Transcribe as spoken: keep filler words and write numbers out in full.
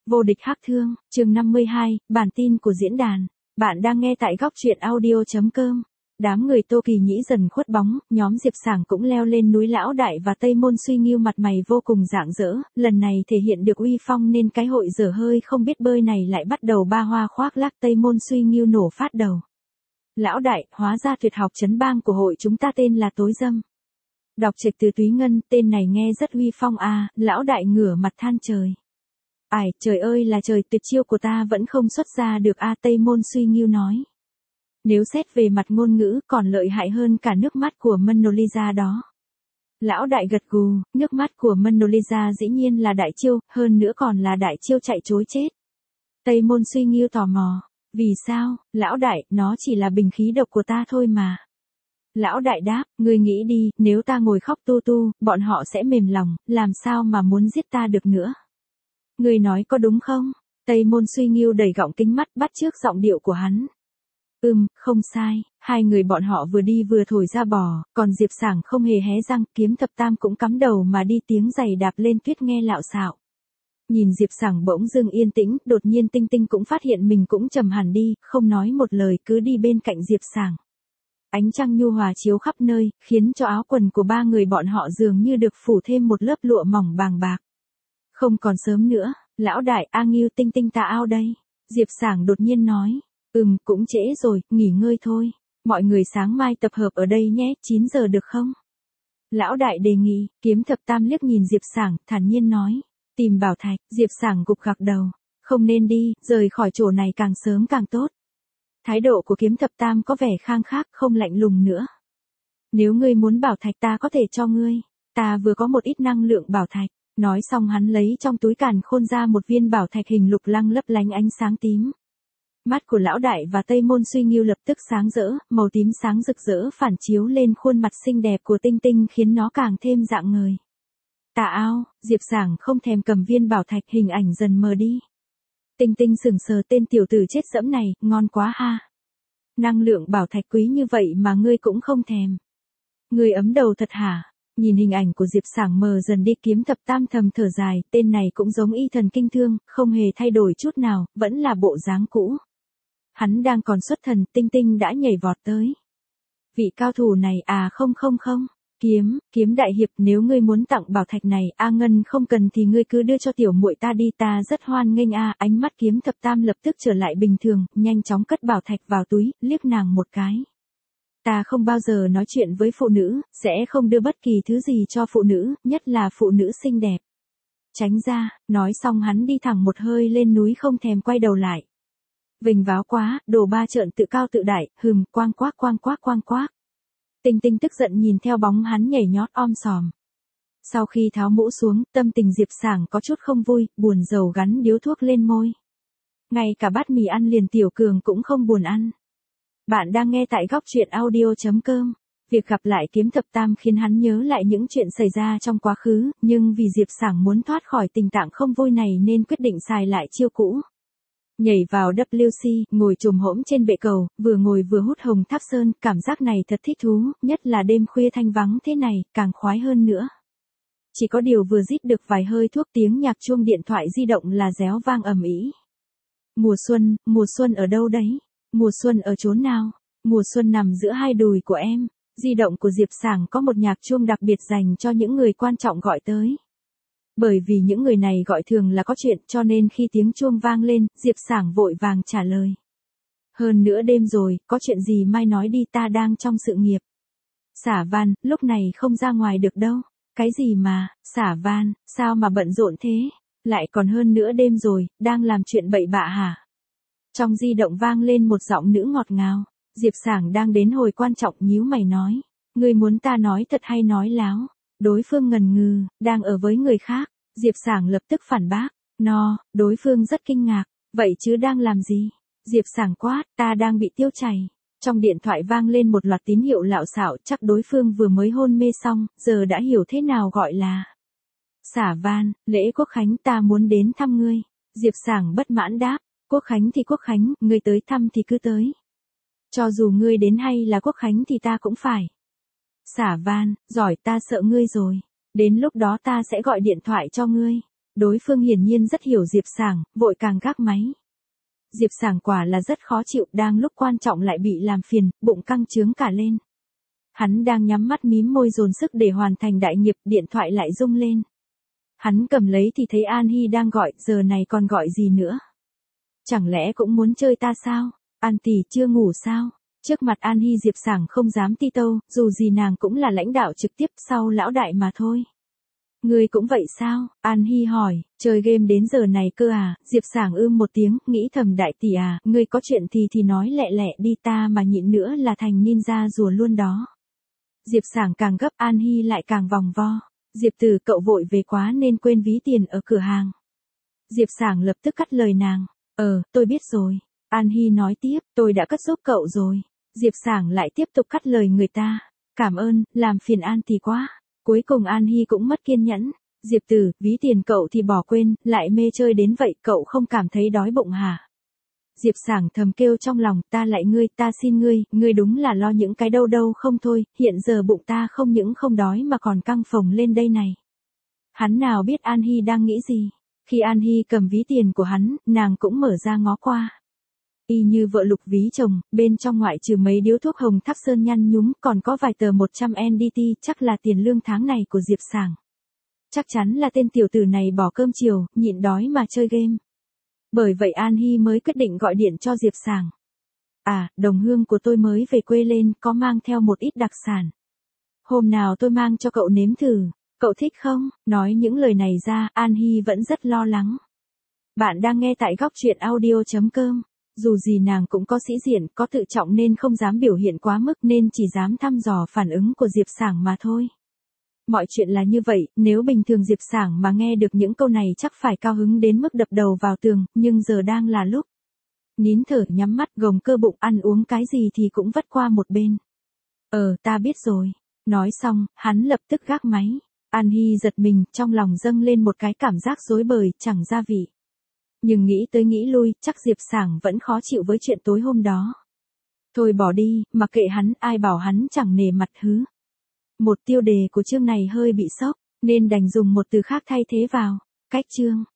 Vô địch hắc thương, chương năm mươi hai, bản tin của diễn đàn. Bạn đang nghe tại góc truyện audio.com. Đám người Tô Kỳ Nhĩ dần khuất bóng, nhóm Diệp Sảng cũng leo lên núi Lão Đại và Tây Môn Suy Nghiêu mặt mày vô cùng rạng rỡ, lần này thể hiện được uy phong nên cái hội dở hơi không biết bơi này lại bắt đầu ba hoa khoác lác. Tây Môn Suy Nghiêu nổ phát đầu. Lão Đại, hóa ra tuyệt học trấn bang của hội chúng ta tên là tối dâm. Đọc trạch từ Túy Ngân, tên này nghe rất uy phong à, Lão Đại ngửa mặt than trời. Ải, trời ơi là trời, tuyệt chiêu của ta vẫn không xuất ra được a, Tây Môn Suy Nghiêu nói. Nếu xét về mặt ngôn ngữ còn lợi hại hơn cả nước mắt của Mona Lisa đó. Lão Đại gật gù, nước mắt của Mona Lisa dĩ nhiên là đại chiêu, hơn nữa còn là đại chiêu chạy trối chết. Tây Môn Suy Nghiêu tò mò, vì sao, Lão Đại, nó chỉ là bình khí độc của ta thôi mà. Lão Đại đáp, ngươi nghĩ đi, nếu ta ngồi khóc tu tu, bọn họ sẽ mềm lòng, làm sao mà muốn giết ta được nữa. Ngươi nói có đúng không? Tây Môn Suy Nghiêu đẩy gọng kính mắt bắt chước giọng điệu của hắn. Ừm, không sai, hai người bọn họ vừa đi vừa thổi ra bò, còn Diệp Sảng không hề hé răng, Kiếm Thập Tam cũng cắm đầu mà đi tiếng giày đạp lên tuyết nghe lạo xạo. Nhìn Diệp Sảng bỗng dưng yên tĩnh, đột nhiên Tinh Tinh cũng phát hiện mình cũng trầm hẳn đi, không nói một lời cứ đi bên cạnh Diệp Sảng. Ánh trăng nhu hòa chiếu khắp nơi, khiến cho áo quần của ba người bọn họ dường như được phủ thêm một lớp lụa mỏng bàng bạc. Không còn sớm nữa, Lão Đại, A Nghiêu Tinh Tinh ta ao đây. Diệp Sảng đột nhiên nói, ừm, cũng trễ rồi, nghỉ ngơi thôi. Mọi người sáng mai tập hợp ở đây nhé, chín giờ được không? Lão Đại đề nghị. Kiếm Thập Tam liếc nhìn Diệp Sảng, thản nhiên nói, tìm bảo thạch. Diệp Sảng gục gặc đầu, không nên đi, rời khỏi chỗ này càng sớm càng tốt. Thái độ của Kiếm Thập Tam có vẻ khang khác, không lạnh lùng nữa. Nếu ngươi muốn bảo thạch ta có thể cho ngươi, ta vừa có một ít năng lượng bảo thạch. Nói xong hắn lấy trong túi càn khôn ra một viên bảo thạch hình lục lăng lấp lánh ánh sáng tím. Mắt của Lão Đại và Tây Môn Suy Nghiêu lập tức sáng rỡ, màu tím sáng rực rỡ phản chiếu lên khuôn mặt xinh đẹp của Tinh Tinh khiến nó càng thêm rạng ngời. Tà ao, Diệp Sảng không thèm cầm viên bảo thạch, hình ảnh dần mờ đi. Tinh Tinh sững sờ, tên tiểu tử chết dẫm này, ngon quá ha. Năng lượng bảo thạch quý như vậy mà ngươi cũng không thèm. Ngươi ấm đầu thật hả? Nhìn hình ảnh của Diệp Sảng mờ dần đi, Kiếm Thập Tam thầm thở dài, tên này cũng giống y thần kinh thương, không hề thay đổi chút nào, vẫn là bộ dáng cũ. Hắn đang còn xuất thần, Tinh Tinh đã nhảy vọt tới. Vị cao thủ này à không không không, Kiếm, Kiếm đại hiệp, nếu ngươi muốn tặng bảo thạch này, A Ngân không cần thì ngươi cứ đưa cho tiểu muội ta đi, ta rất hoan nghênh a. Ánh mắt Kiếm Thập Tam lập tức trở lại bình thường, nhanh chóng cất bảo thạch vào túi, liếc nàng một cái. Ta không bao giờ nói chuyện với phụ nữ, sẽ không đưa bất kỳ thứ gì cho phụ nữ, nhất là phụ nữ xinh đẹp. Tránh ra, nói xong hắn đi thẳng một hơi lên núi không thèm quay đầu lại. Vinh váo quá, đồ ba trợn tự cao tự đại, hừm, quang quác quang quác quang quác. Tinh Tinh tức giận nhìn theo bóng hắn nhảy nhót om sòm. Sau khi tháo mũ xuống, tâm tình Diệp Sảng có chút không vui, buồn rầu gắn điếu thuốc lên môi. Ngay cả bát mì ăn liền Tiểu Cường cũng không buồn ăn. Bạn đang nghe tại góc truyện audio.com. Việc gặp lại Kiếm Thập Tam khiến hắn nhớ lại những chuyện xảy ra trong quá khứ, nhưng vì Diệp Sảng muốn thoát khỏi tình trạng không vui này nên quyết định xài lại chiêu cũ. Nhảy vào W C, ngồi chồm hổm trên bệ cầu, vừa ngồi vừa hút hồng tháp sơn, cảm giác này thật thích thú, nhất là đêm khuya thanh vắng thế này, càng khoái hơn nữa. Chỉ có điều vừa rít được vài hơi thuốc, tiếng nhạc chuông điện thoại di động là réo vang ầm ĩ. Mùa xuân, mùa xuân ở đâu đấy? Mùa xuân ở chốn nào? Mùa xuân nằm giữa hai đùi của em. Di động của Diệp Sảng có một nhạc chuông đặc biệt dành cho những người quan trọng gọi tới. Bởi vì những người này gọi thường là có chuyện, cho nên khi tiếng chuông vang lên, Diệp Sảng vội vàng trả lời. Hơn nữa đêm rồi, có chuyện gì mai nói đi, ta đang trong sự nghiệp. Xả Van, lúc này không ra ngoài được đâu. Cái gì mà, Xả Van, sao mà bận rộn thế? Lại còn hơn nữa đêm rồi, đang làm chuyện bậy bạ hả? Trong di động vang lên một giọng nữ ngọt ngào. Diệp Sảng đang đến hồi quan trọng, nhíu mày nói. Ngươi muốn ta nói thật hay nói láo? Đối phương ngần ngừ, đang ở với người khác. Diệp Sảng lập tức phản bác. No, đối phương rất kinh ngạc. Vậy chứ đang làm gì? Diệp Sảng quát, ta đang bị tiêu chảy. Trong điện thoại vang lên một loạt tín hiệu lạo xạo, chắc đối phương vừa mới hôn mê xong, giờ đã hiểu thế nào gọi là Xả Van, lễ Quốc Khánh ta muốn đến thăm ngươi. Diệp Sảng bất mãn đáp. Quốc Khánh thì Quốc Khánh, ngươi tới thăm thì cứ tới. Cho dù ngươi đến hay là Quốc Khánh thì ta cũng phải. Xả Van, giỏi, ta sợ ngươi rồi. Đến lúc đó ta sẽ gọi điện thoại cho ngươi. Đối phương hiển nhiên rất hiểu Diệp Sảng, vội càng gác máy. Diệp Sảng quả là rất khó chịu, đang lúc quan trọng lại bị làm phiền, bụng căng trướng cả lên. Hắn đang nhắm mắt mím môi dồn sức để hoàn thành đại nghiệp, điện thoại lại rung lên. Hắn cầm lấy thì thấy An Hi đang gọi, giờ này còn gọi gì nữa? Chẳng lẽ cũng muốn chơi ta sao? An tỷ chưa ngủ sao? Trước mặt An Hi Diệp Sảng không dám ti tâu, dù gì nàng cũng là lãnh đạo trực tiếp sau lão đại mà thôi. Ngươi cũng vậy sao? An Hi hỏi, chơi game đến giờ này cơ à? Diệp Sảng ưm một tiếng, nghĩ thầm đại tỷ à, ngươi có chuyện thì thì nói lẹ lẹ đi, ta mà nhịn nữa là thành ninja rùa luôn đó. Diệp Sảng càng gấp, An Hi lại càng vòng vo. Diệp Tử cậu vội về quá nên quên ví tiền ở cửa hàng. Diệp Sảng lập tức cắt lời nàng, ờ, tôi biết rồi. An Hi nói tiếp, tôi đã cất giúp cậu rồi. Diệp Sảng lại tiếp tục cắt lời người ta, cảm ơn, làm phiền An thì quá. Cuối cùng An Hi cũng mất kiên nhẫn. Diệp Tử, ví tiền cậu thì bỏ quên, lại mê chơi đến vậy, cậu không cảm thấy đói bụng hả? Diệp Sảng thầm kêu trong lòng, ta lại ngươi, ta xin ngươi, ngươi đúng là lo những cái đâu đâu không thôi, hiện giờ bụng ta không những không đói mà còn căng phồng lên đây này. Hắn nào biết An Hi đang nghĩ gì? Khi An Hi cầm ví tiền của hắn, nàng cũng mở ra ngó qua. Y như vợ lục ví chồng, bên trong ngoại trừ mấy điếu thuốc hồng thắc sơn nhăn nhúm, còn có vài tờ một trăm en đê tê, chắc là tiền lương tháng này của Diệp Sảng. Chắc chắn là tên tiểu tử này bỏ cơm chiều, nhịn đói mà chơi game. Bởi vậy An Hi mới quyết định gọi điện cho Diệp Sảng. À, đồng hương của tôi mới về quê lên, có mang theo một ít đặc sản. Hôm nào tôi mang cho cậu nếm thử, cậu thích không? Nói những lời này ra, An Hi vẫn rất lo lắng. Bạn đang nghe tại góc truyện audio chấm com. Dù gì nàng cũng có sĩ diện, có tự trọng nên không dám biểu hiện quá mức, nên chỉ dám thăm dò phản ứng của Diệp Sảng mà thôi. Mọi chuyện là như vậy, nếu bình thường Diệp Sảng mà nghe được những câu này chắc phải cao hứng đến mức đập đầu vào tường, nhưng giờ đang là lúc. Nín thở nhắm mắt gồng cơ bụng, ăn uống cái gì thì cũng vất qua một bên. Ờ, ta biết rồi. Nói xong, hắn lập tức gác máy. An Hi giật mình, trong lòng dâng lên một cái cảm giác rối bời, chẳng gia vị. Nhưng nghĩ tới nghĩ lui, chắc Diệp Sảng vẫn khó chịu với chuyện tối hôm đó. Thôi bỏ đi, mặc kệ hắn, ai bảo hắn chẳng nể mặt hứ. Một tiêu đề của chương này hơi bị sốc, nên đành dùng một từ khác thay thế vào. Cách chương.